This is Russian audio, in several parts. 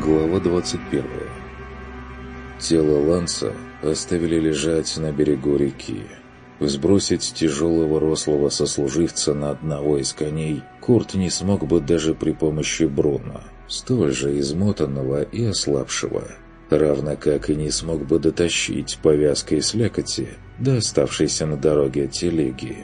Глава 21. Тело Ланса оставили лежать на берегу реки. Сбросить тяжелого рослого сослуживца на одного из коней Курт не смог бы даже при помощи Бруно, столь же измотанного и ослабшего, равно как и не смог бы дотащить повязкой слякоти до оставшейся на дороге телеги.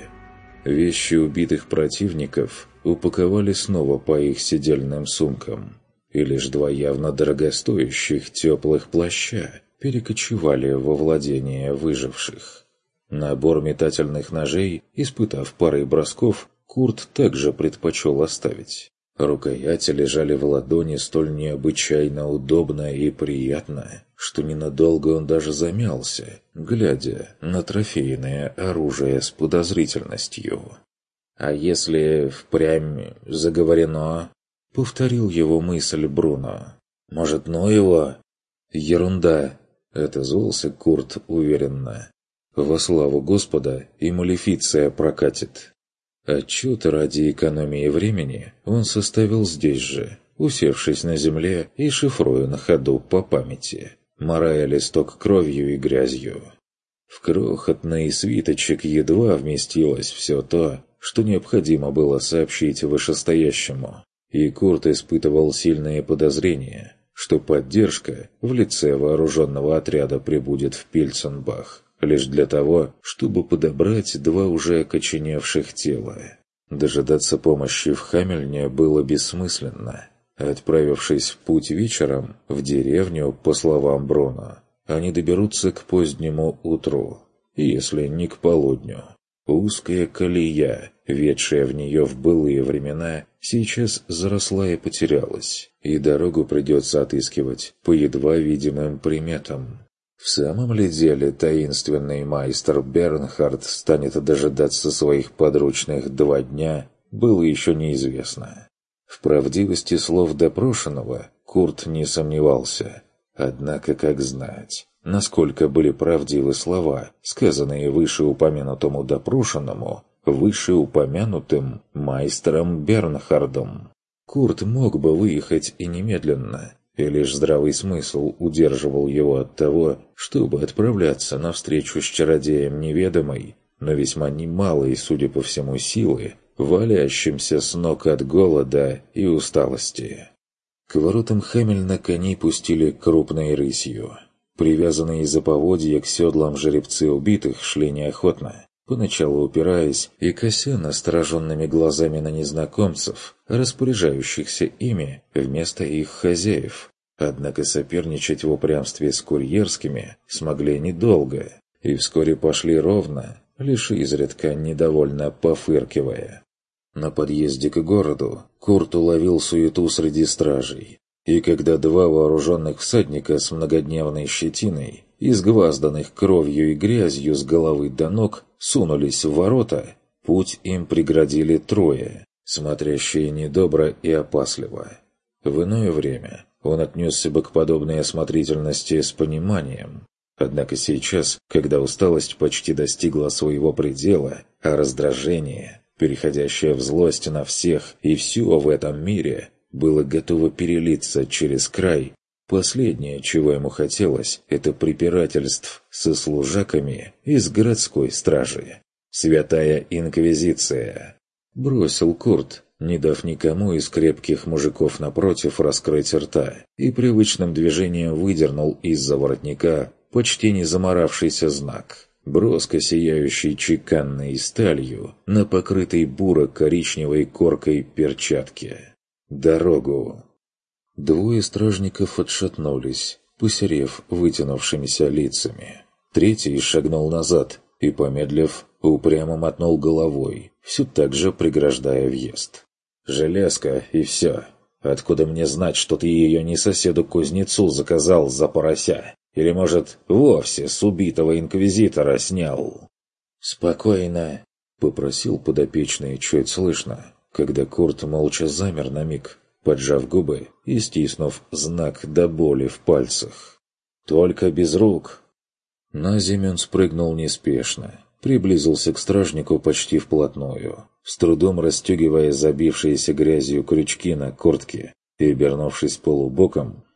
Вещи убитых противников упаковали снова по их седельным сумкам, и лишь два явно дорогостоящих теплых плаща перекочевали во владение выживших. Набор метательных ножей, испытав парой бросков, Курт также предпочел оставить. Рукояти лежали в ладони столь необычайно удобно и приятно, что ненадолго он даже замялся, глядя на трофейное оружие с подозрительностью. «А если впрямь заговорено?» — повторил его мысль Бруно. «Может, ну его?» «Ерунда!» — отозвался Курт уверенно. «Во славу Господа и малефиция прокатит». Отчет ради экономии времени он составил здесь же, усевшись на земле и шифруя на ходу по памяти, марая листок кровью и грязью. В крохотный свиточек едва вместилось все то, что необходимо было сообщить вышестоящему, и Курт испытывал сильные подозрения, что поддержка в лице вооруженного отряда прибудет в Пильценбах лишь для того, чтобы подобрать два уже окоченевших тела. Дожидаться помощи в Хамельне было бессмысленно. Отправившись в путь вечером в деревню, по словам Бруно, они доберутся к позднему утру, если не к полудню. Узкая колея, ведшая в нее в былые времена, сейчас заросла и потерялась, и дорогу придется отыскивать по едва видимым приметам. В самом ли деле таинственный майстер Бернхард станет дожидаться своих подручных 2 дня, было еще неизвестно. В правдивости слов допрошенного Курт не сомневался. Однако, как знать, насколько были правдивы слова, сказанные вышеупомянутому допрошенному, вышеупомянутым майстером Бернхардом? Курт мог бы выехать и немедленно, и лишь здравый смысл удерживал его от того, чтобы отправляться навстречу с чародеем неведомой, но весьма немалой, судя по всему, силы, валящимся с ног от голода и усталости. К воротам Хамельна коней пустили крупной рысью. Привязанные за поводья к седлам жеребцы убитых шли неохотно, поначалу упираясь и кося настороженными глазами на незнакомцев, распоряжающихся ими вместо их хозяев. Однако соперничать в упрямстве с курьерскими смогли недолго, и вскоре пошли ровно, лишь изредка недовольно пофыркивая. На подъезде к городу Курт уловил суету среди стражей, и когда два вооруженных всадника с многодневной щетиной, изгвазданных кровью и грязью с головы до ног, сунулись в ворота, путь им преградили трое, смотрящие недобро и опасливо. В иное время он отнесся бы к подобной осмотрительности с пониманием. Однако сейчас, когда усталость почти достигла своего предела, а раздражение, переходящее в злость на всех и все в этом мире, было готово перелиться через край, последнее, чего ему хотелось, это препирательств со служаками из городской стражи. «Святая Инквизиция!» — бросил Курт, не дав никому из крепких мужиков напротив раскрыть рта, и привычным движением выдернул из-за воротника почти не заморавшийся знак, броско сияющий чеканной сталью на покрытой буро-коричневой коркой перчатке. «Дорогу!» Двое стражников отшатнулись, посерев вытянувшимися лицами. Третий шагнул назад и, помедлив, упрямо мотнул головой, все так же преграждая въезд. «Железка, и все. Откуда мне знать, что ты ее не соседу-кузнецу заказал за порося? Или, может, вовсе с убитого инквизитора снял?» «Спокойно», — попросил подопечный чуть слышно, когда Курт молча замер на миг, поджав губы и стиснув знак до боли в пальцах. «Только без рук!» На землю он спрыгнул неспешно, приблизился к стражнику почти вплотную, с трудом расстегивая забившиеся грязью крючки на куртке и, обернувшись полубоком,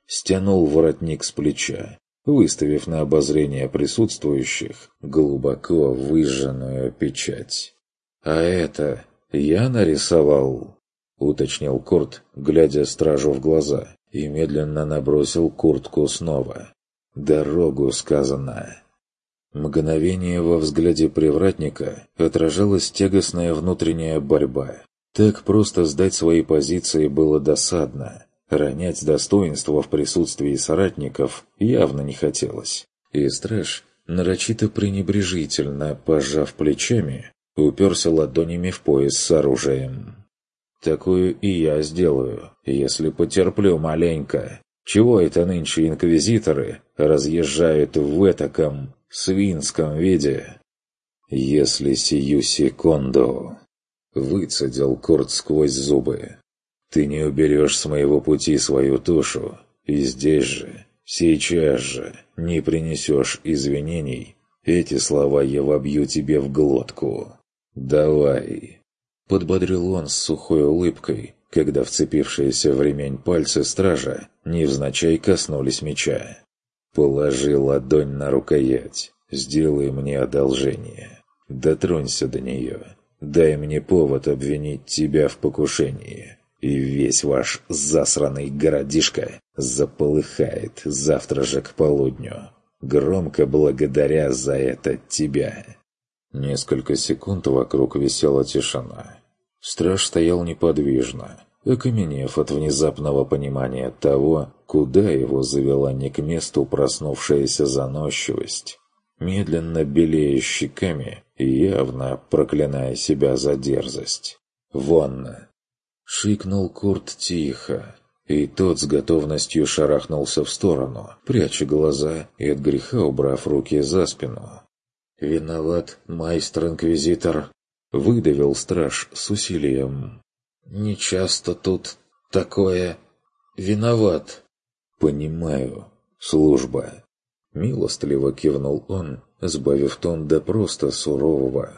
стянул воротник с плеча, выставив на обозрение присутствующих глубоко выжженную печать. «А это я нарисовал?» — уточнил Курт, глядя стражу в глаза, и медленно набросил куртку снова. «Дорогу сказано». Мгновение во взгляде привратника отражалась тягостная внутренняя борьба. Так просто сдать свои позиции было досадно. Ронять достоинство в присутствии соратников явно не хотелось. И страж, нарочито пренебрежительно пожав плечами, уперся ладонями в пояс с оружием. «Такую и я сделаю, если потерплю маленько. Чего это нынче инквизиторы разъезжают в этаком свинском виде?» «Если сию секунду...» — выцедил Курт сквозь зубы. «Ты не уберешь с моего пути свою тушу, и здесь же, сейчас же, не принесешь извинений, эти слова я вобью тебе в глотку. Давай!» Подбодрил он с сухой улыбкой, когда вцепившиеся в ремень пальцы стража невзначай коснулись меча. «Положи ладонь на рукоять, сделай мне одолжение, дотронься до нее, дай мне повод обвинить тебя в покушении, и весь ваш засраный городишко заполыхает завтра же к полудню, громко благодаря за это тебя». Несколько секунд вокруг висела тишина. Страж стоял неподвижно, окаменев от внезапного понимания того, куда его завела не к месту проснувшаяся заносчивость, медленно белея щеками и явно проклиная себя за дерзость. «Вон!» — шикнул Курт тихо, и тот с готовностью шарахнулся в сторону, пряча глаза и от греха убрав руки за спину. «Виноват, майстер-инквизитор», — выдавил страж с усилием. «Не часто тут такое... Виноват». «Понимаю. Служба». Милостливо кивнул он, сбавив тон до просто сурового.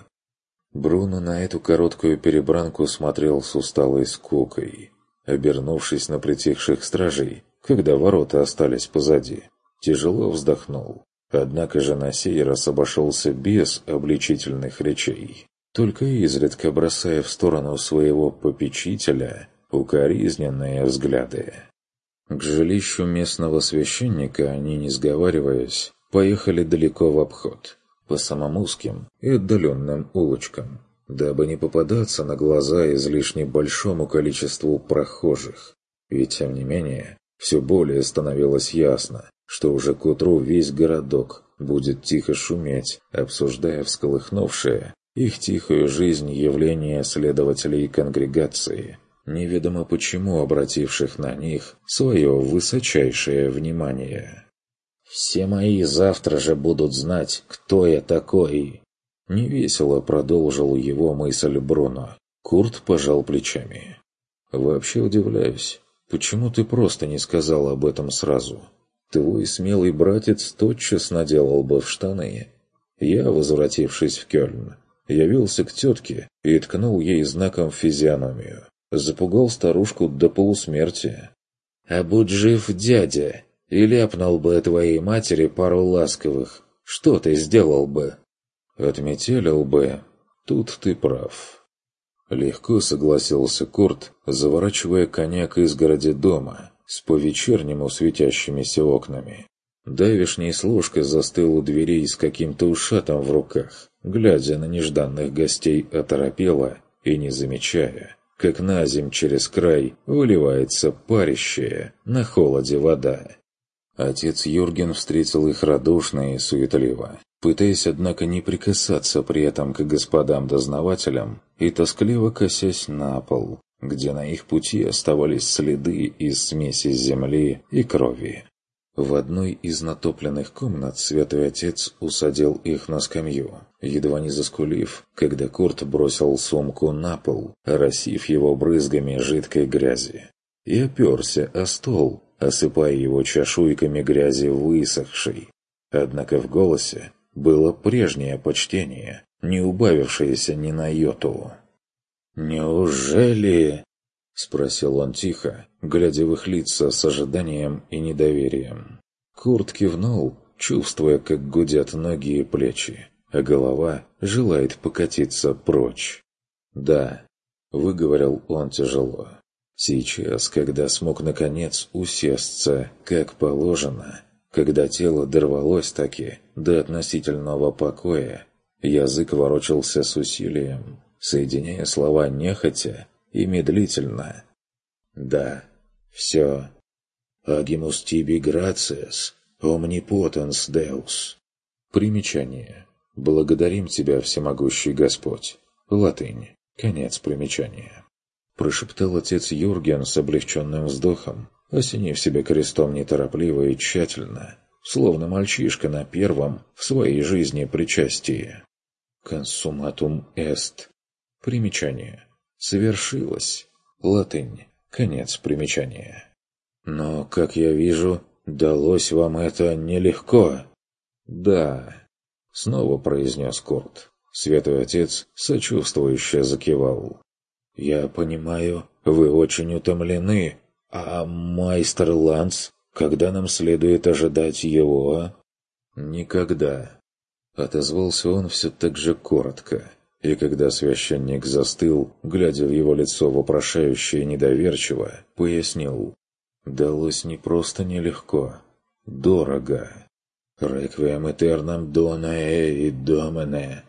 Бруно на эту короткую перебранку смотрел с усталой скукой. Обернувшись на притихших стражей, когда ворота остались позади, тяжело вздохнул. Однако же на сей раз обошелся без обличительных речей, только изредка бросая в сторону своего попечителя укоризненные взгляды. К жилищу местного священника они, не сговариваясь, поехали далеко в обход, по самым узким и отдаленным улочкам, дабы не попадаться на глаза излишне большому количеству прохожих. И тем не менее, все более становилось ясно, что уже к утру весь городок будет тихо шуметь, обсуждая всколыхнувшее их тихую жизнь явление следователей конгрегации, неведомо почему обративших на них свое высочайшее внимание. «Все мои завтра же будут знать, кто я такой!» Невесело продолжил его мысль Бруно. Курт пожал плечами. «Вообще удивляюсь, почему ты просто не сказал об этом сразу? Твой смелый братец тотчас наделал бы в штаны. Я, возвратившись в Кёльн, явился к тетке и ткнул ей знаком в физиономию. Запугал старушку до полусмерти. А будь жив дядя, и ляпнул бы твоей матери пару ласковых, что ты сделал бы?» «Отметелил бы. Тут ты прав». Легко согласился Курт, заворачивая коня к изгороди дома с по-вечернему светящимися окнами. Давишний служка застыл у дверей с каким-то ушатом в руках, глядя на нежданных гостей оторопело и не замечая, как на земь через край выливается парящая на холоде вода. Отец Юрген встретил их радушно и суетливо, пытаясь, однако, не прикасаться при этом к господам-дознавателям и тоскливо косясь на пол, где на их пути оставались следы из смеси земли и крови. В одной из натопленных комнат святой отец усадил их на скамью, едва не заскулив, когда Курт бросил сумку на пол, оросив его брызгами жидкой грязи, и оперся о стол, осыпая его чешуйками грязи высохшей. Однако в голосе было прежнее почтение, не убавившееся ни на йоту. «Неужели?» спросил он тихо, глядя в их лица с ожиданием и недоверием. Курт кивнул, чувствуя, как гудят ноги и плечи, а голова желает покатиться прочь. «Да», — выговорил он тяжело. «Сейчас, когда смог наконец усесться, как положено, когда тело дорвалось таки до относительного покоя, язык ворочался с усилием, соединяя слова нехотя и медлительно. Да, все. «Agimus tibi gratias, omnipotens Deus». Примечание. «Благодарим Тебя, всемогущий Господь». Латынь. Конец примечания. Прошептал отец Юрген с облегченным вздохом, осенив себя крестом неторопливо и тщательно, словно мальчишка на первом в своей жизни причастии. «Консуматум эст». Примечание. «Совершилось». Латынь. Конец примечания. «Но, как я вижу, далось вам это нелегко». «Да», — снова произнес Курт. Святой Отец сочувствующе закивал. «Я понимаю, вы очень утомлены, а майстер Ланц, когда нам следует ожидать его?» «Никогда», — отозвался он все так же коротко. И когда священник застыл, глядя в его лицо вопрошающе и недоверчиво, пояснил. «Далось не просто нелегко, дорого. Реквием этернам донаe и домене».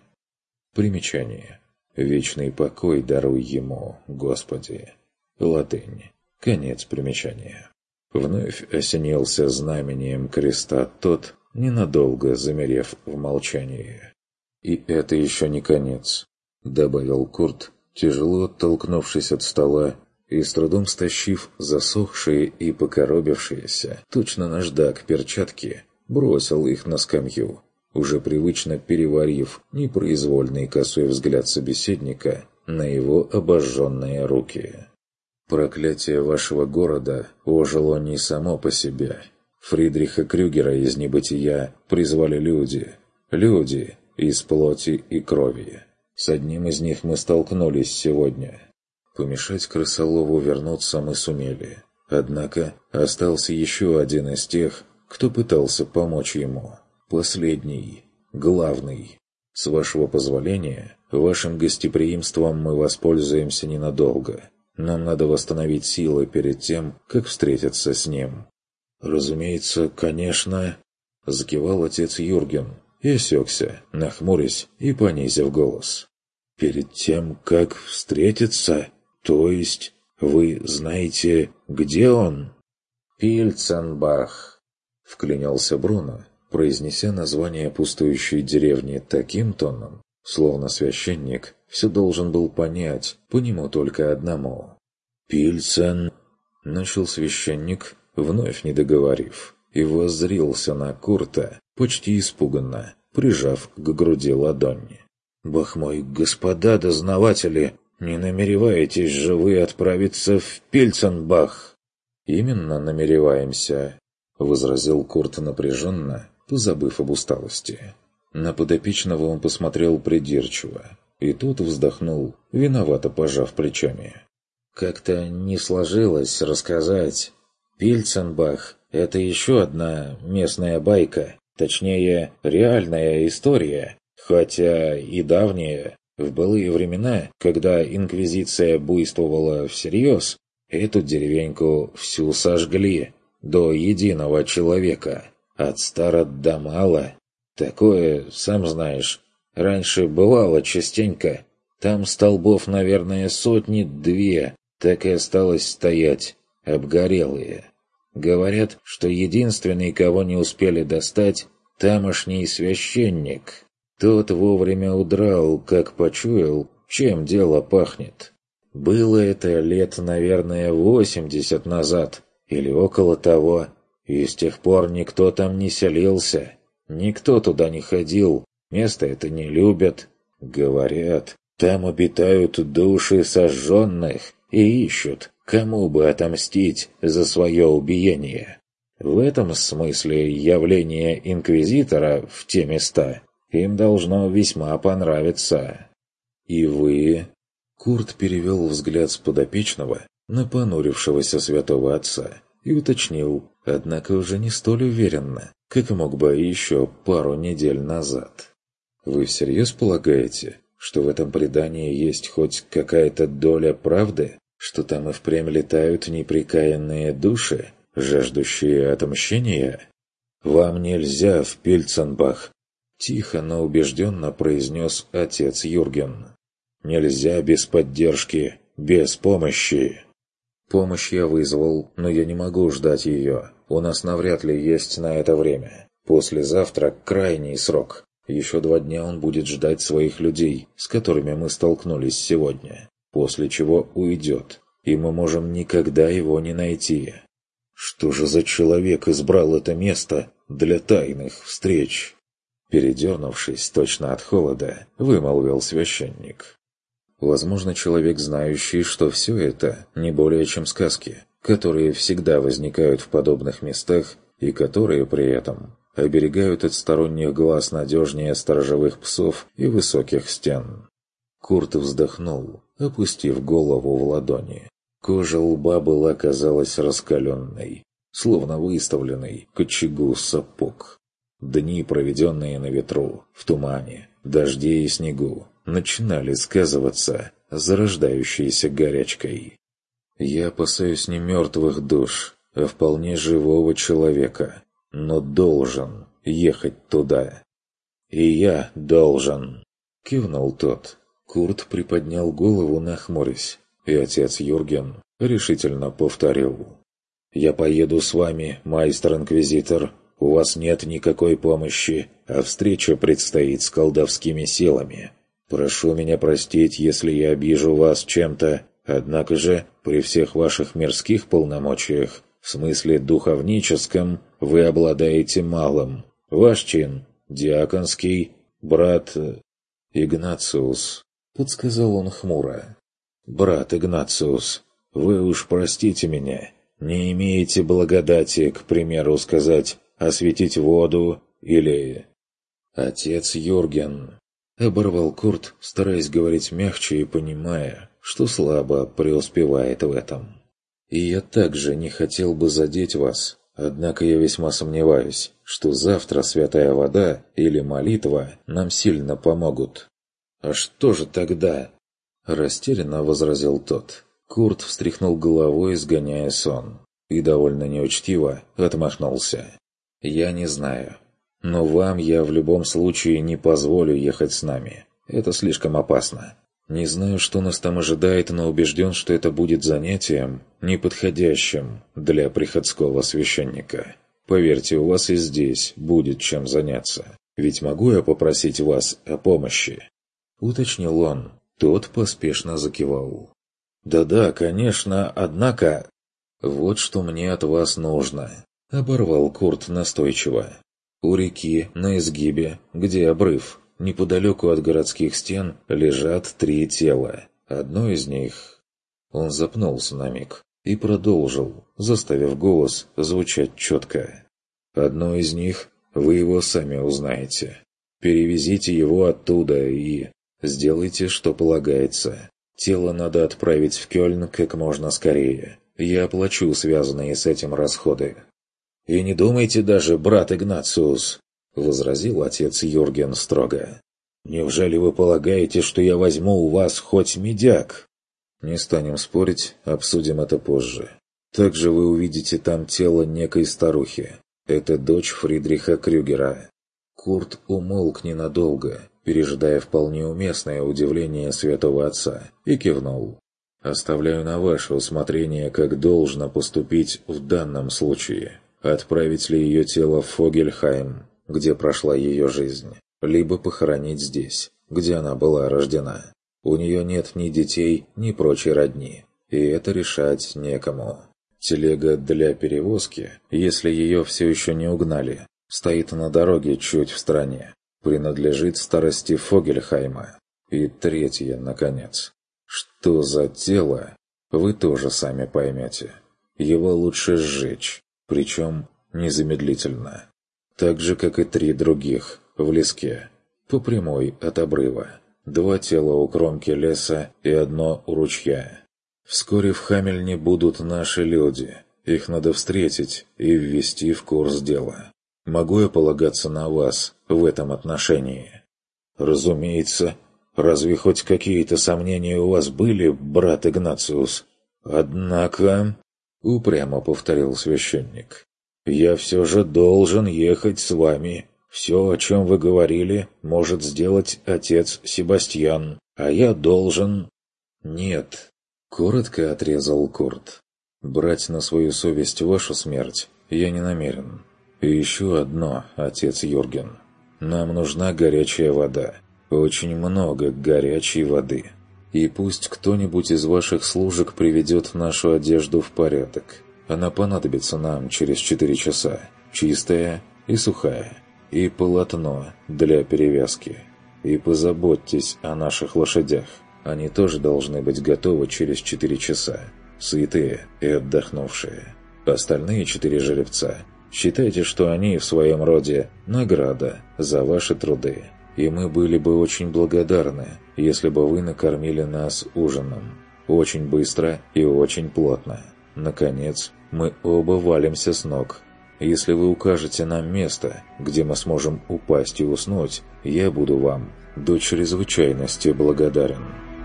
Примечание. «Вечный покой даруй ему, Господи». Латынь. Конец примечания. Вновь осенился знамением креста тот, ненадолго замерев в молчании. «И это еще не конец», — добавил Курт, тяжело оттолкнувшись от стола и с трудом стащив засохшие и покоробившиеся, точно наждак перчатки, бросил их на скамью, уже привычно переварив непроизвольный косой взгляд собеседника на его обожженные руки. «Проклятие вашего города ожило не само по себе. Фридриха Крюгера из небытия призвали люди. Люди из плоти и крови. С одним из них мы столкнулись сегодня. Помешать крысолову вернуться мы сумели. Однако остался еще один из тех, кто пытался помочь ему. Последний, главный. С вашего позволения, вашим гостеприимством мы воспользуемся ненадолго. Нам надо восстановить силы перед тем, как встретиться с ним». «Разумеется, конечно», — закивал отец Юрген и осекся, нахмурясь и понизив голос. «Перед тем, как встретиться, то есть вы знаете, где он?» «Пильценбах», — вклинился Бруно, произнеся название пустующей деревни таким тоном, словно священник все должен был понять по нему только одному. «Пильцен», — начал священник, вновь не договорив, и воззрился на Курта, почти испуганно, прижав к груди ладони. «Бог мой, господа дознаватели, не намереваетесь же вы отправиться в Пильценбах?» «Именно намереваемся», — возразил Курт напряженно, позабыв об усталости. На подопечного он посмотрел придирчиво, и тот вздохнул, виновато пожав плечами. «Как-то не сложилось рассказать. Пильценбах — это еще одна местная байка, точнее, реальная история, хотя и давняя. В былые времена, когда инквизиция буйствовала всерьез, эту деревеньку всю сожгли, до единого человека, от стара до мала. Такое, сам знаешь, раньше бывало частенько. Там столбов, наверное, сотни-две, так и осталось стоять, обгорелые. Говорят, что единственный, кого не успели достать, тамошний священник. Тот вовремя удрал, как почуял, чем дело пахнет. Было это лет, наверное, 80 назад, или около того, и с тех пор никто там не селился, никто туда не ходил, место это не любят. Говорят, там обитают души сожженных и ищут, кому бы отомстить за свое убиение. В этом смысле явление инквизитора в те места им должно весьма понравиться. «И вы...» Курт перевел взгляд с подопечного на понурившегося святого отца и уточнил, однако уже не столь уверенно, как мог бы еще пару недель назад. «Вы всерьез полагаете, что в этом предании есть хоть какая-то доля правды, что там и впрямь летают непрекаянные души, жаждущие отмщения? Вам нельзя в Пильценбах!» Тихо, но убежденно произнес отец Юрген. «Нельзя без поддержки, без помощи!» «Помощь я вызвал, но я не могу ждать ее. У нас навряд ли есть на это время. Послезавтра крайний срок. Еще 2 дня он будет ждать своих людей, с которыми мы столкнулись сегодня. После чего уйдет, и мы можем никогда его не найти». «Что же за человек избрал это место для тайных встреч?» Передернувшись точно от холода, вымолвил священник. «Возможно, человек, знающий, что все это не более чем сказки, которые всегда возникают в подобных местах и которые при этом оберегают от сторонних глаз надежнее сторожевых псов и высоких стен». Курт вздохнул, опустив голову в ладони. Кожа лба была, казалось, раскаленной, словно выставленной к очагу сапог. Дни, проведенные на ветру, в тумане, дожде и снегу, начинали сказываться зарождающейся горячкой. «Я опасаюсь не мертвых душ, а вполне живого человека, но должен ехать туда». «И я должен», — кивнул тот. Курт приподнял голову, нахмурясь, и отец Юрген решительно повторил. «Я поеду с вами, майстер-инквизитор. У вас нет никакой помощи, а встреча предстоит с колдовскими силами. Прошу меня простить, если я обижу вас чем-то, однако же, при всех ваших мирских полномочиях, в смысле духовническом, вы обладаете малым. Ваш чин – диаконский, брат Игнациус», – подсказал он хмуро. «Брат Игнациус, вы уж простите меня, не имеете благодати, к примеру, сказать «осветить воду» или «Отец Юрген», — оборвал Курт, стараясь говорить мягче и понимая, что слабо преуспевает в этом. «И я также не хотел бы задеть вас, однако я весьма сомневаюсь, что завтра святая вода или молитва нам сильно помогут». «А что же тогда?» — растерянно возразил тот. Курт встряхнул головой, сгоняя сон, и довольно неучтиво отмахнулся. «Я не знаю. Но вам я в любом случае не позволю ехать с нами. Это слишком опасно. Не знаю, что нас там ожидает, но убежден, что это будет занятием, неподходящим для приходского священника. Поверьте, у вас и здесь будет чем заняться. Ведь могу я попросить вас о помощи?» Уточнил он. Тот поспешно закивал. «Да-да, конечно, однако...» «Вот что мне от вас нужно», — оборвал Курт настойчиво. «У реки, на изгибе, где обрыв, неподалеку от городских стен, лежат 3 тела. Одно из них...» Он запнулся на миг и продолжил, заставив голос звучать четко. «Одно из них вы его сами узнаете. Перевезите его оттуда и... сделайте, что полагается. Тело надо отправить в Кёльн как можно скорее. Я оплачу связанные с этим расходы». «И не думайте даже, брат Игнациус», — возразил отец Юрген строго. «Неужели вы полагаете, что я возьму у вас хоть медяк?» «Не станем спорить, обсудим это позже. Также вы увидите там тело некой старухи. Это дочь Фридриха Крюгера». Курт умолк ненадолго, пережидая вполне уместное удивление святого отца, и кивнул. «Оставляю на ваше усмотрение, как должно поступить в данном случае. Отправить ли ее тело в Фогельхайм, где прошла ее жизнь, либо похоронить здесь, где она была рождена. У нее нет ни детей, ни прочей родни, и это решать некому. Телега для перевозки, если ее все еще не угнали, стоит на дороге чуть в стороне, принадлежит старости Фогельхайма. И третье, наконец. Что за тело, вы тоже сами поймете. Его лучше сжечь, причем незамедлительно. Так же, как и 3 других, в леске, по прямой от обрыва. 2 тела у кромки леса и 1 у ручья. Вскоре в Хамельне будут наши люди. Их надо встретить и ввести в курс дела. Могу я полагаться на вас в этом отношении? Разумеется. Разве хоть какие-то сомнения у вас были, брат Игнациус? Однако, упрямо повторил священник, я все же должен ехать с вами. Все, о чем вы говорили, может сделать отец Себастьян, а я должен... Нет, коротко отрезал Курт. Брать на свою совесть вашу смерть я не намерен. И еще одно, отец Юрген. Нам нужна горячая вода. Очень много горячей воды. И пусть кто-нибудь из ваших служек приведет нашу одежду в порядок. Она понадобится нам через 4 часа. Чистая и сухая. И полотно для перевязки. И позаботьтесь о наших лошадях. Они тоже должны быть готовы через 4 часа. Сытые и отдохнувшие. Остальные 4 жеребца, считайте, что они в своем роде награда за ваши труды. И мы были бы очень благодарны, если бы вы накормили нас ужином. Очень быстро и очень плотно. Наконец, мы оба валимся с ног. Если вы укажете нам место, где мы сможем упасть и уснуть, я буду вам до чрезвычайности благодарен».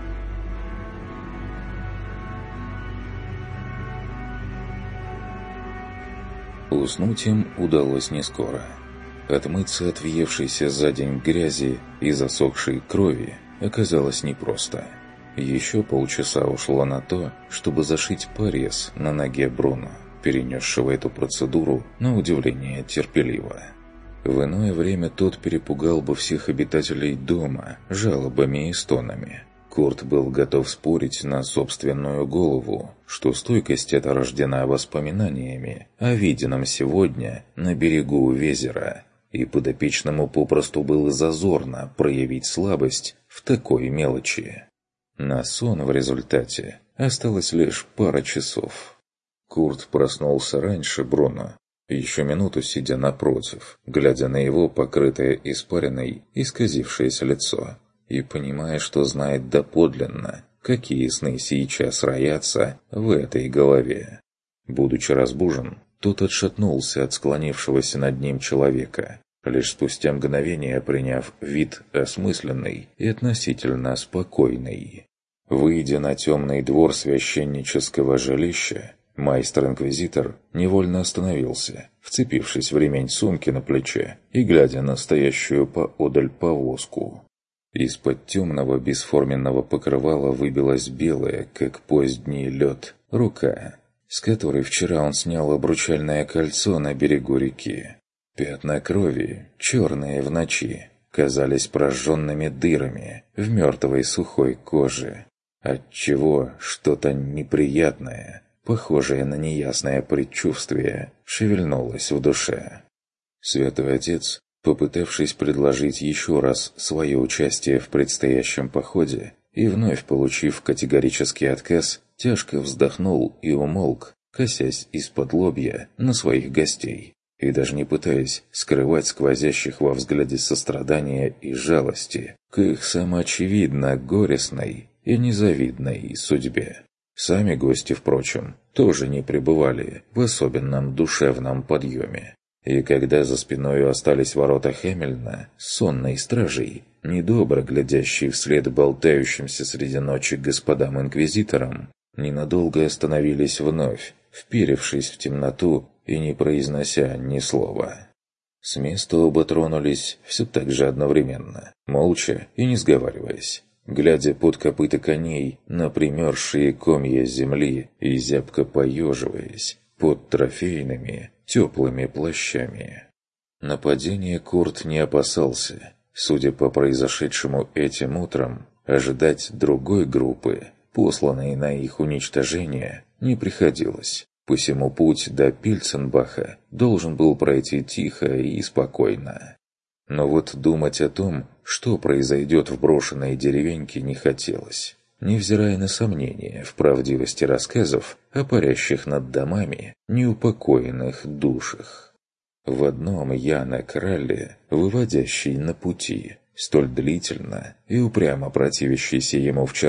Уснуть им удалось не скоро. Отмыться от въевшейся за день грязи и засохшей крови оказалось непросто. Еще полчаса ушло на то, чтобы зашить порез на ноге Бруно, перенесшего эту процедуру на удивление терпеливо. В иное время тот перепугал бы всех обитателей дома жалобами и стонами. Курт был готов спорить на собственную голову, что стойкость эта рождена воспоминаниями о виденном сегодня на берегу Везера, и подопечному попросту было зазорно проявить слабость в такой мелочи. На сон в результате осталось лишь пара часов. Курт проснулся раньше Бруно, еще минуту сидя напротив, глядя на его покрытое испариной, исказившееся лицо, и понимая, что знает доподлинно, какие сны сейчас роятся в этой голове. Будучи разбужен, тот отшатнулся от склонившегося над ним человека, лишь спустя мгновение приняв вид осмысленный и относительно спокойный. Выйдя на темный двор священнического жилища, майстер-инквизитор невольно остановился, вцепившись в ремень сумки на плече и глядя на стоящую поодаль повозку. Из-под темного бесформенного покрывала выбилась белая, как поздний лед, рука, с которой вчера он снял обручальное кольцо на берегу реки. Пятна крови, черные в ночи, казались прожженными дырами в мертвой сухой коже, отчего что-то неприятное, похожее на неясное предчувствие, шевельнулось в душе. Святой Отец, попытавшись предложить еще раз свое участие в предстоящем походе и вновь получив категорический отказ, тяжко вздохнул и умолк, косясь из-под лобья на своих гостей и даже не пытаясь скрывать сквозящих во взгляде сострадания и жалости к их самоочевидно горестной и незавидной судьбе. Сами гости, впрочем, тоже не пребывали в особенном душевном подъеме. И когда за спиною остались ворота Хемельна с сонной стражей, недобро глядящей вслед болтающимся среди ночи господам-инквизиторам, ненадолго остановились вновь, вперевшись в темноту и не произнося ни слова. С места оба тронулись все так же одновременно, молча и не сговариваясь, глядя под копыта коней на примерзшие комья земли и зябко поеживаясь под трофейными теплыми плащами. Нападения Курт не опасался. Судя по произошедшему этим утром, ожидать другой группы, посланной на их уничтожение, не приходилось. Посему путь до Пильценбаха должен был пройти тихо и спокойно. Но вот думать о том, что произойдет в брошенной деревеньке, не хотелось. Невзирая на сомнения в правдивости рассказов о парящих над домами неупокоенных душах. В одном Яна Кралле, выводящий на пути, столь длительно и упрямо противящийся ему вчера,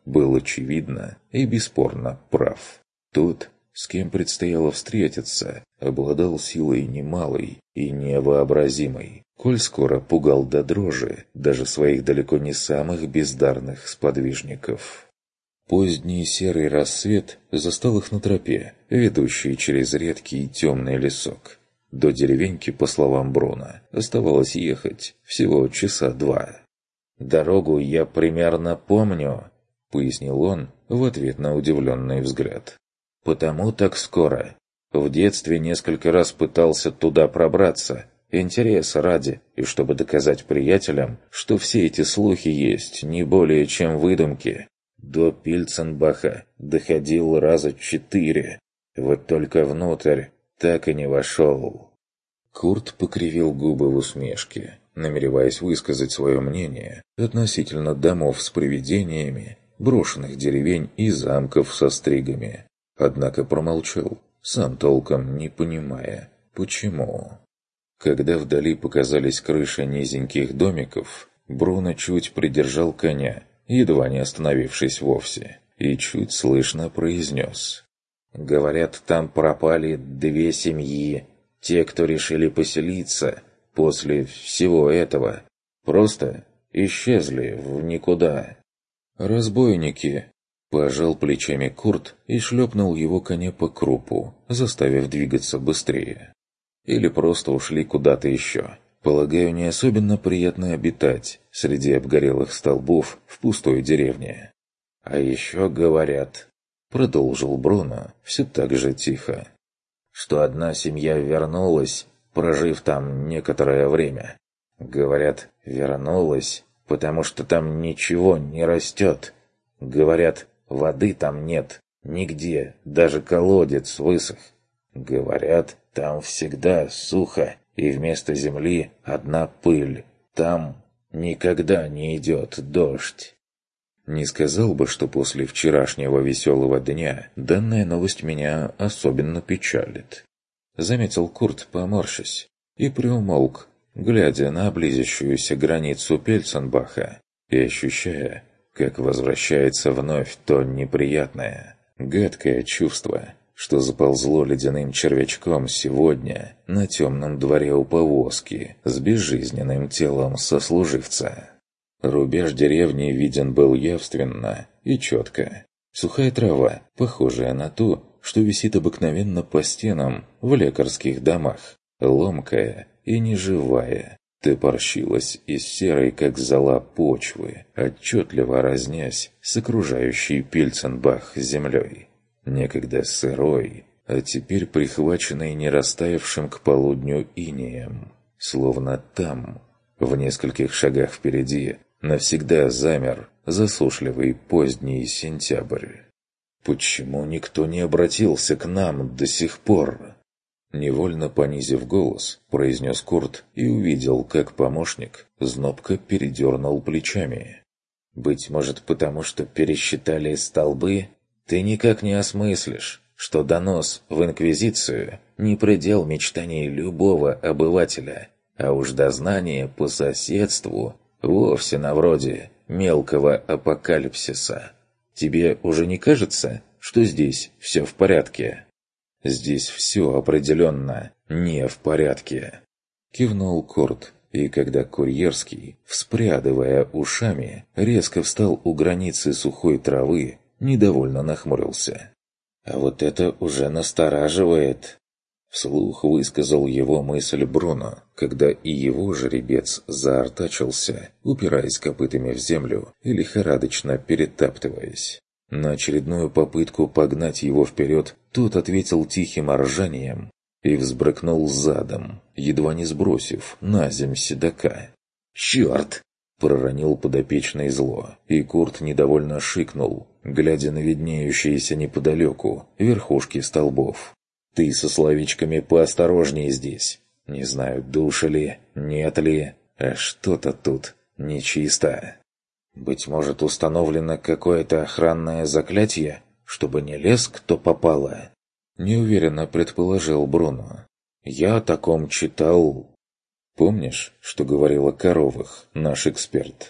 был очевидно и бесспорно прав. Тот, с кем предстояло встретиться, обладал силой немалой и невообразимой, коль скоро пугал до дрожи даже своих далеко не самых бездарных сподвижников. Поздний серый рассвет застал их на тропе, ведущей через редкий темный лесок. До деревеньки, по словам Бруно, оставалось ехать всего часа два. «Дорогу я примерно помню», — пояснил он в ответ на удивленный взгляд. «Потому так скоро. В детстве несколько раз пытался туда пробраться, интереса ради, и чтобы доказать приятелям, что все эти слухи есть не более чем выдумки. До Пильценбаха доходил раза 4, вот только внутрь так и не вошел». Курт покривил губы в усмешке, намереваясь высказать свое мнение относительно домов с привидениями, брошенных деревень и замков со стригами. Однако промолчал, сам толком не понимая, почему. Когда вдали показались крыши низеньких домиков, Бруно чуть придержал коня, едва не остановившись вовсе, и чуть слышно произнес: «Говорят, там пропали 2 семьи. Те, кто решили поселиться после всего этого, просто исчезли в никуда». «Разбойники!» – пожал плечами Курт и шлепнул его коня по крупу, заставив двигаться быстрее. «Или просто ушли куда-то еще. Полагаю, не особенно приятно обитать среди обгорелых столбов в пустой деревне». «А еще говорят», — продолжил Бруно все так же тихо, «что одна семья вернулась, прожив там некоторое время. Говорят, вернулась, потому что там ничего не растет. Говорят, воды там нет, нигде, даже колодец высох. Говорят, там всегда сухо, и вместо земли одна пыль. Там никогда не идет дождь». Не сказал бы, что после вчерашнего веселого дня данная новость меня особенно печалит. Заметил Курт, поморщась, и приумолк, глядя на близящуюся границу Пельценбаха и ощущая, как возвращается вновь то неприятное, гадкое чувство, что заползло ледяным червячком сегодня на темном дворе у повозки с безжизненным телом сослуживца. Рубеж деревни виден был явственно и четко. Сухая трава, похожая на ту, что висит обыкновенно по стенам в лекарских домах, ломкая и неживая, топорщилась из серой, как зола почвы, отчетливо разнясь с окружающей Пильценбах землей. Некогда сырой, а теперь прихваченной не растаявшим к полудню инеем. Словно там, в нескольких шагах впереди, навсегда замер засушливый поздний сентябрь. «Почему никто не обратился к нам до сих пор?» Невольно понизив голос, произнес Курт и увидел, как помощник знобко передернул плечами. «Быть может, потому что пересчитали столбы? Ты никак не осмыслишь, что донос в Инквизицию не предел мечтаний любого обывателя, а уж дознание по соседству вовсе на вроде мелкого апокалипсиса. Тебе уже не кажется, что здесь все в порядке?» «Здесь все определенно не в порядке», — кивнул Курт, и когда Курьерский, вспрядывая ушами, резко встал у границы сухой травы, недовольно нахмурился. «А вот это уже настораживает», — вслух высказал его мысль Бруно, когда и его жеребец заортачился, упираясь копытами в землю и лихорадочно перетаптываясь. На очередную попытку погнать его вперед тот ответил тихим ржанием и взбрыкнул задом, едва не сбросив на земь седока. «Черт!» — проронил подопечный зло, и Курт недовольно шикнул, глядя на виднеющиеся неподалеку верхушки столбов. «Ты со словечками поосторожнее здесь. Не знаю, душа ли, нет ли, а что-то тут нечисто. Быть может, установлено какое-то охранное заклятие, чтобы не лез кто попало?» Неуверенно предположил Бруно. «Я о таком читал». «Помнишь, что говорил о коровах наш эксперт?»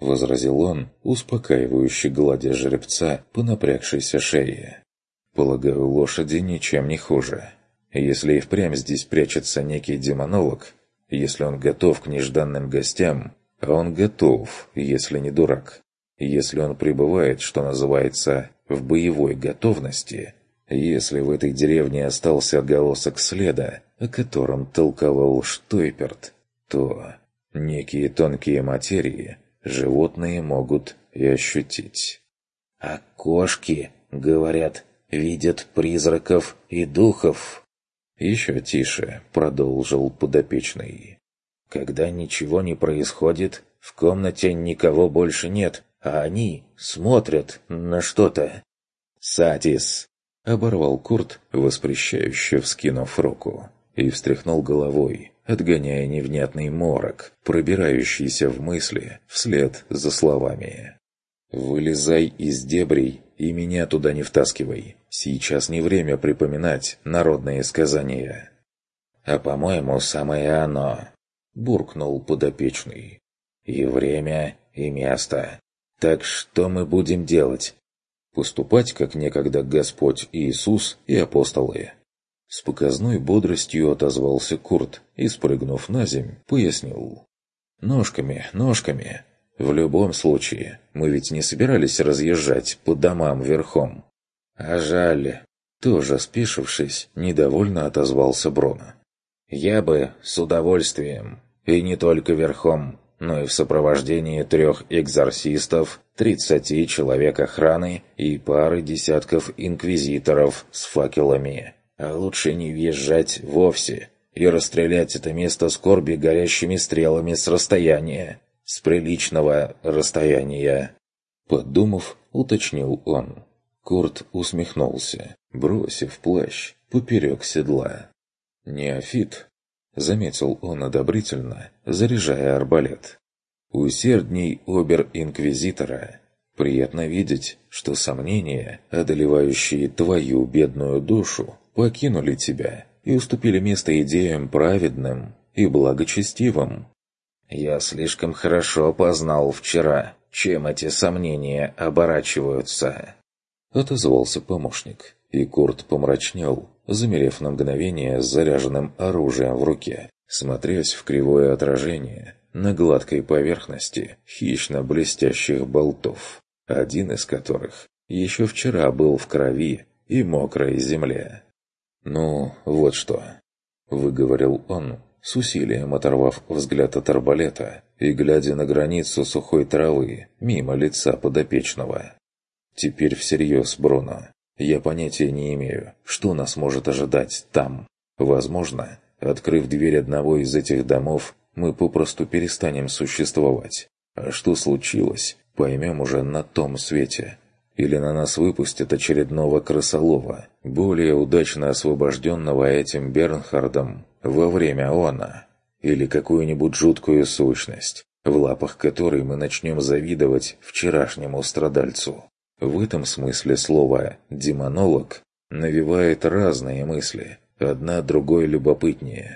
возразил он, успокаивающе гладя жеребца по напрягшейся шее. «Полагаю, лошади ничем не хуже. Если и впрямь здесь прячется некий демонолог, если он готов к нежданным гостям, а он готов, если не дурак, если он пребывает, что называется, в боевой готовности, если в этой деревне остался отголосок следа, о котором толковал Штойперт, то некие тонкие материи животные могут и ощутить. А кошки, говорят, видят призраков и духов. Еще тише продолжил подопечный. Когда ничего не происходит, в комнате никого больше нет, а они смотрят на что-то. «Сатис!» — оборвал Курт, воспрещающе вскинув руку, и встряхнул головой, отгоняя невнятный морок, пробирающийся в мысли вслед за словами. «Вылезай из дебрей и меня туда не втаскивай. Сейчас не время припоминать народные сказания». «А по-моему, самое оно», — буркнул подопечный. «И время, и место. Так что мы будем делать?» «Поступать, как некогда Господь Иисус и апостолы». С показной бодростью отозвался Курт и, спрыгнув на земь, пояснил. «Ножками, ножками. В любом случае, мы ведь не собирались разъезжать по домам верхом». «А жаль». Тоже спешившись, недовольно отозвался Бруно. «Я бы с удовольствием, и не только верхом, но и в сопровождении 3 экзорцистов, 30 человек охраны и пары десятков инквизиторов с факелами. А лучше не въезжать вовсе и расстрелять это место скорби горящими стрелами с расстояния, с приличного расстояния». Подумав, уточнил он. Курт усмехнулся, бросив плащ поперек седла. «Неофит», — заметил он одобрительно, заряжая арбалет. «Усердней обер-инквизитора. Приятно видеть, что сомнения, одолевающие твою бедную душу, покинули тебя и уступили место идеям праведным и благочестивым». «Я слишком хорошо познал вчера, чем эти сомнения оборачиваются», — отозвался помощник, и Курт помрачнел, замерев на мгновение с заряженным оружием в руке, смотрясь в кривое отражение на гладкой поверхности хищно блестящих болтов, один из которых еще вчера был в крови и мокрой земле. «Ну, вот что», — выговорил он, с усилием оторвав взгляд от арбалета и глядя на границу сухой травы мимо лица подопечного. «Теперь всерьез, Бруно. Я понятия не имею, что нас может ожидать там. Возможно, открыв дверь одного из этих домов, мы попросту перестанем существовать. А что случилось, поймем уже на том свете. Или на нас выпустят очередного крысолова, более удачно освобожденного этим Бернхардом во время она. Или какую-нибудь жуткую сущность, в лапах которой мы начнем завидовать вчерашнему страдальцу. В этом смысле слово «демонолог» навевает разные мысли, одна другой любопытнее.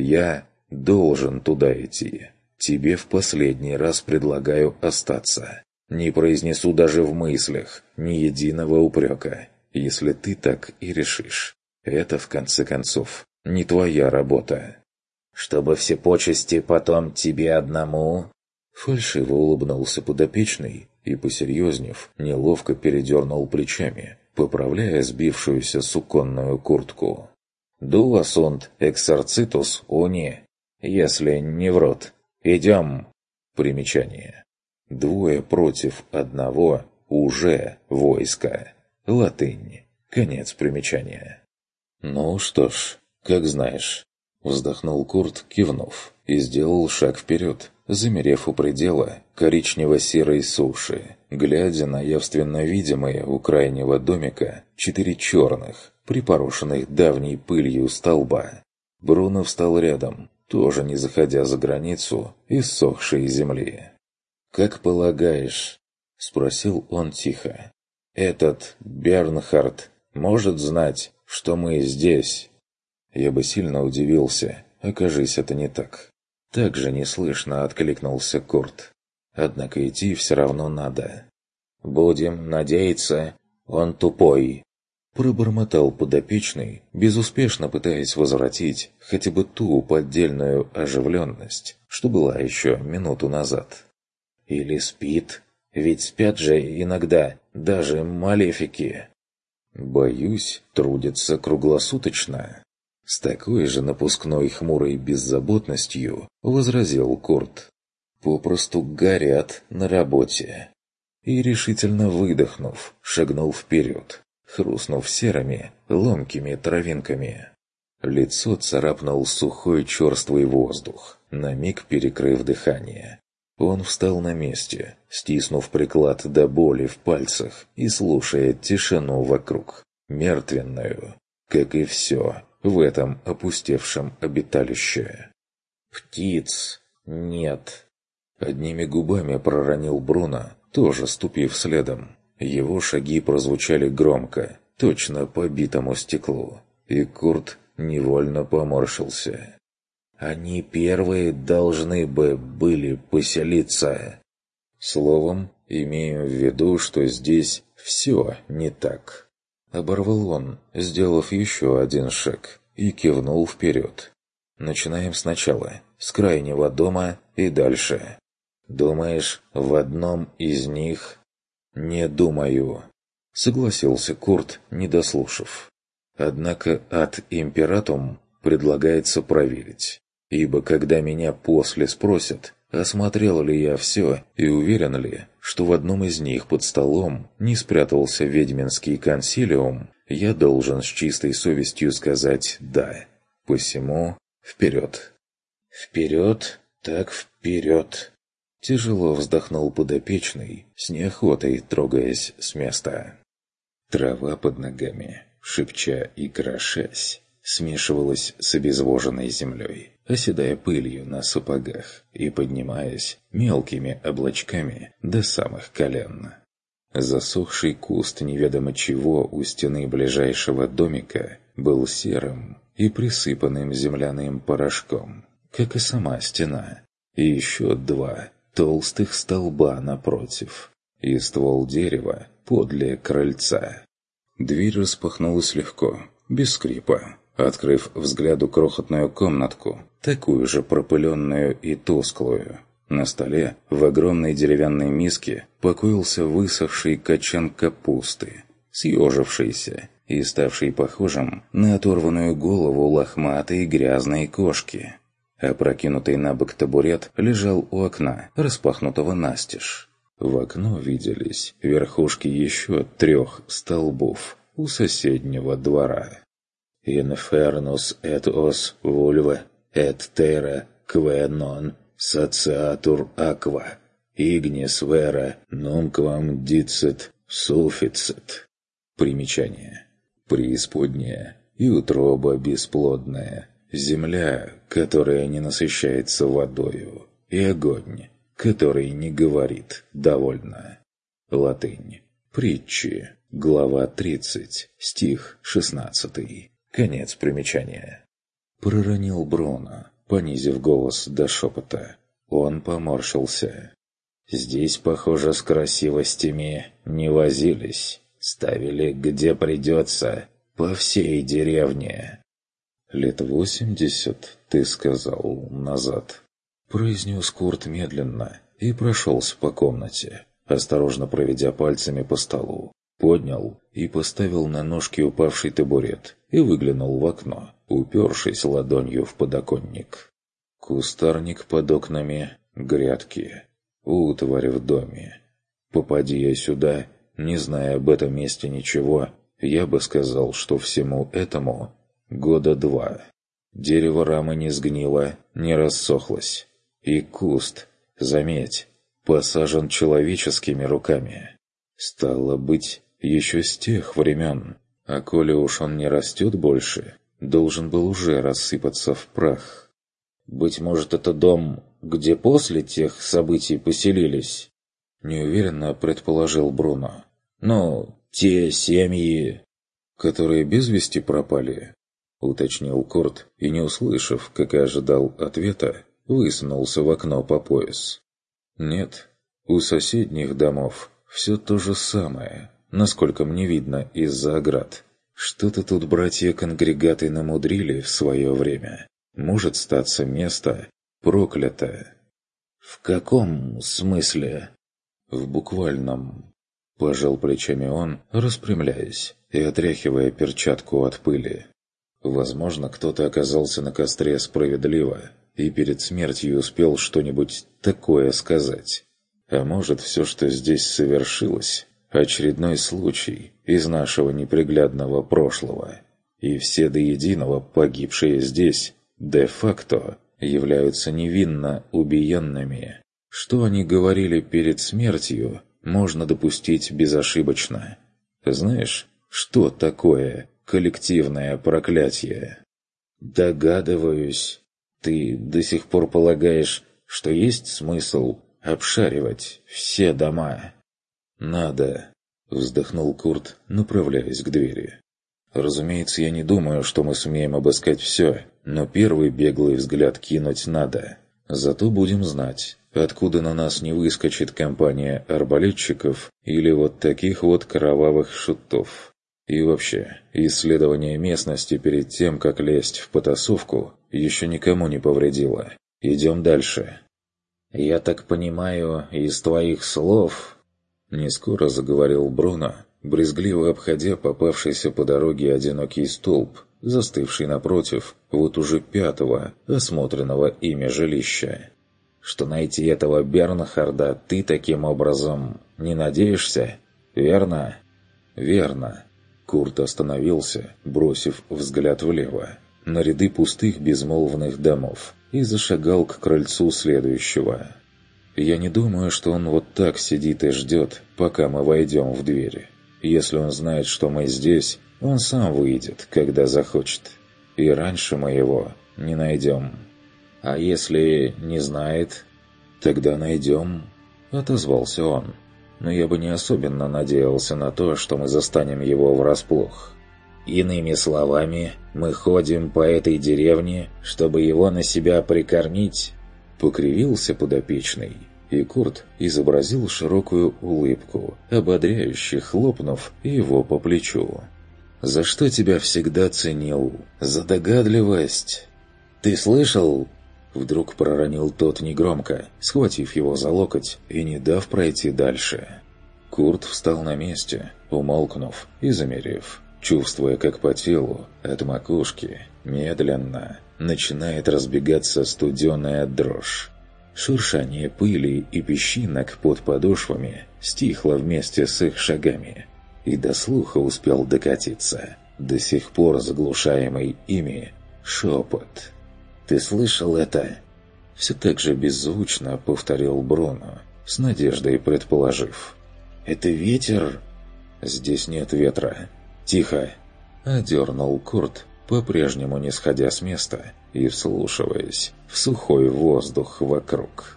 Я должен туда идти. Тебе в последний раз предлагаю остаться. Не произнесу даже в мыслях ни единого упрека, если ты так и решишь. Это, в конце концов, не твоя работа. Чтобы все почести потом тебе одному? Фальшиво улыбнулся подопечный и, посерьезнев, неловко передернул плечами, поправляя сбившуюся суконную куртку. «Дуа сунт эксорцитус уни, если не врут. Идем!» Примечание. «Двое против одного уже войско». Латынь. Конец примечания. «Ну что ж, как знаешь». Вздохнул Курт, кивнув, и сделал шаг вперед, замерев у предела коричнево-серой суши, глядя на явственно видимые у крайнего домика 4 черных, припорошенных давней пылью столба. Бруно встал рядом, тоже не заходя за границу иссохшей земли. «Как полагаешь?» — спросил он тихо. «Этот Бернхард может знать, что мы здесь?» Я бы сильно удивился, окажись это не так. Так же неслышно откликнулся Курт. однако идти все равно надо. «Будем надеяться, он тупой», — пробормотал подопечный, безуспешно пытаясь возвратить хотя бы ту поддельную оживленность, что была еще минуту назад. «Или спит? Ведь спят же иногда даже малефики». «Боюсь, трудятся круглосуточно». С такой же напускной хмурой беззаботностью возразил Курт. «Попросту горят на работе». И решительно выдохнув, шагнул вперед, хрустнув серыми, ломкими травинками. Лицо царапнул сухой черствый воздух, на миг перекрыв дыхание. Он встал на месте, стиснув приклад до боли в пальцах и слушая тишину вокруг, мертвенную, как и все в этом опустевшем обиталище. «Птиц нет!» Одними губами проронил Бруно, тоже ступив следом. Его шаги прозвучали громко, точно по битому стеклу, и Курт невольно поморщился. «Они первые должны бы были поселиться». Словом, имею в виду, что здесь все не так. Оборвал он, сделав еще один шаг, и кивнул вперед. «Начинаем сначала, с крайнего дома и дальше». «Думаешь, в одном из них?» «Не думаю», — согласился Курт, не дослушав. «Однако ад императум предлагается проверить, ибо когда меня после спросят, осмотрел ли я все и уверен ли, что в одном из них под столом не спрятался ведьминский консилиум, я должен с чистой совестью сказать «да». Посему вперед». «Вперед, так вперед!» Тяжело вздохнул подопечный, с неохотой трогаясь с места. Трава под ногами, шепча и крошась, смешивалась с обезвоженной землей, оседая пылью на сапогах и поднимаясь мелкими облачками до самых колен. Засохший куст неведомо чего у стены ближайшего домика был серым и присыпанным земляным порошком, как и сама стена, и еще два толстых столба напротив, и ствол дерева подле крыльца. Дверь распахнулась легко, без скрипа, открыв взгляду крохотную комнатку, такую же пропыленную и тусклую. На столе в огромной деревянной миске покоился высохший качан капусты, съежившийся и ставший похожим на оторванную голову лохматой грязной кошки. Опрокинутый на бок табурет лежал у окна, распахнутого настежь. В окно виделись верхушки еще 3 столбов у соседнего двора. «Инфернус et os vulva et terra que non satiatur aqua, ignis vera numquam dicet sufficit». Примечание. Преисподняя и утроба бесплодная, земля, которая не насыщается водою, и огонь, который не говорит «довольно». Латынь. Притчи. Глава 30. Стих 16. Конец примечания. Проронил Бруно, понизив голос до шепота. Он поморщился. «Здесь, похоже, с красивостями не возились. Ставили где придется, по всей деревне». «Лет 80, ты сказал, назад», — произнес Курт медленно и прошелся по комнате, осторожно проведя пальцами по столу, поднял и поставил на ножки упавший табурет и выглянул в окно, упершись ладонью в подоконник. Кустарник под окнами, грядки, утварь в доме. Попади я сюда, не зная об этом месте ничего, я бы сказал, что всему этому 2 года. Дерево рамы не сгнило, не рассохлось. И куст, заметь, посажен человеческими руками. Стало быть, еще с тех времен. А коли уж он не растет больше, должен был уже рассыпаться в прах. «Быть может, это дом, где после тех событий поселились?» Неуверенно предположил Бруно. «Ну, те семьи, которые без вести пропали», уточнил Курт и, не услышав, как и ожидал ответа, высунулся в окно по пояс. «Нет, У соседних домов все то же самое, насколько мне видно из-за оград. Что-то тут братья-конгрегаты намудрили в свое время. Может статься место проклято. «В каком смысле?» «В буквальном», – пожал плечами он, распрямляясь и отряхивая перчатку от пыли. «Возможно, кто-то оказался на костре справедливо и перед смертью успел что-нибудь такое сказать. А может, все, что здесь совершилось, очередной случай из нашего неприглядного прошлого, и все до единого погибшие здесь, де-факто, являются невинно убиенными. Что они говорили перед смертью, можно допустить безошибочно. Знаешь, что такое коллективное проклятие?» «Догадываюсь. Ты до сих пор полагаешь, что есть смысл обшаривать все дома?» «Надо», — вздохнул Курт, направляясь к двери. «Разумеется, я не думаю, что мы сумеем обыскать все, но первый беглый взгляд кинуть надо. Зато будем знать, откуда на нас не выскочит компания арбалетчиков или вот таких вот кровавых шутов. И вообще, исследование местности перед тем, как лезть в потасовку, еще никому не повредило. Идем дальше». «Я так понимаю, из твоих слов...» Нескоро заговорил Бруно, брезгливо обходя попавшийся по дороге одинокий столб, застывший напротив вот уже 5-го осмотренного ими жилища. «Что найти этого Бернхарда ты таким образом не надеешься, верно?» «Верно». Курт остановился, бросив взгляд влево, на ряды пустых безмолвных домов, и зашагал к крыльцу следующего. «Я не думаю, что он вот так сидит и ждет, пока мы войдем в двери. Если он знает, что мы здесь, он сам выйдет, когда захочет. И раньше мы его не найдем». «А если не знает?» «Тогда найдем», — отозвался он. «Но я бы не особенно надеялся на то, что мы застанем его врасплох». «Иными словами, мы ходим по этой деревне, чтобы его на себя прикормить?» Покривился подопечный, и Курт изобразил широкую улыбку, ободряюще хлопнув его по плечу. «За что тебя всегда ценил? За догадливость!» «Ты слышал?» Вдруг проронил тот негромко, схватив его за локоть и не дав пройти дальше. Курт встал на месте, умолкнув и замерев, чувствуя, как по телу, от макушки, медленно начинает разбегаться студеная дрожь. Шуршание пыли и песчинок под подошвами стихло вместе с их шагами, и до слуха успел докатиться, до сих пор заглушаемый ими, шепот. «Ты слышал это?» Все так же беззвучно повторил Бруно, с надеждой предположив. «Это ветер?» «Здесь нет ветра. Тихо!» Одернул Курт, по-прежнему не сходя с места и вслушиваясь в сухой воздух вокруг.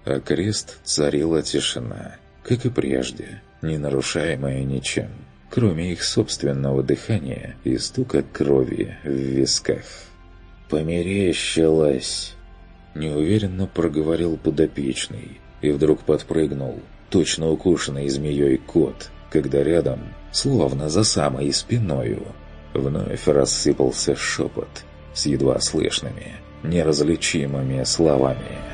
Окрест царила тишина, как и прежде, не нарушаемая ничем, кроме их собственного дыхания и стука крови в висках. «Померещилось!» Неуверенно проговорил подопечный и вдруг подпрыгнул, точно укушенный змеей кот, когда рядом, словно за самой спиною, вновь рассыпался шепот с едва слышными, неразличимыми словами.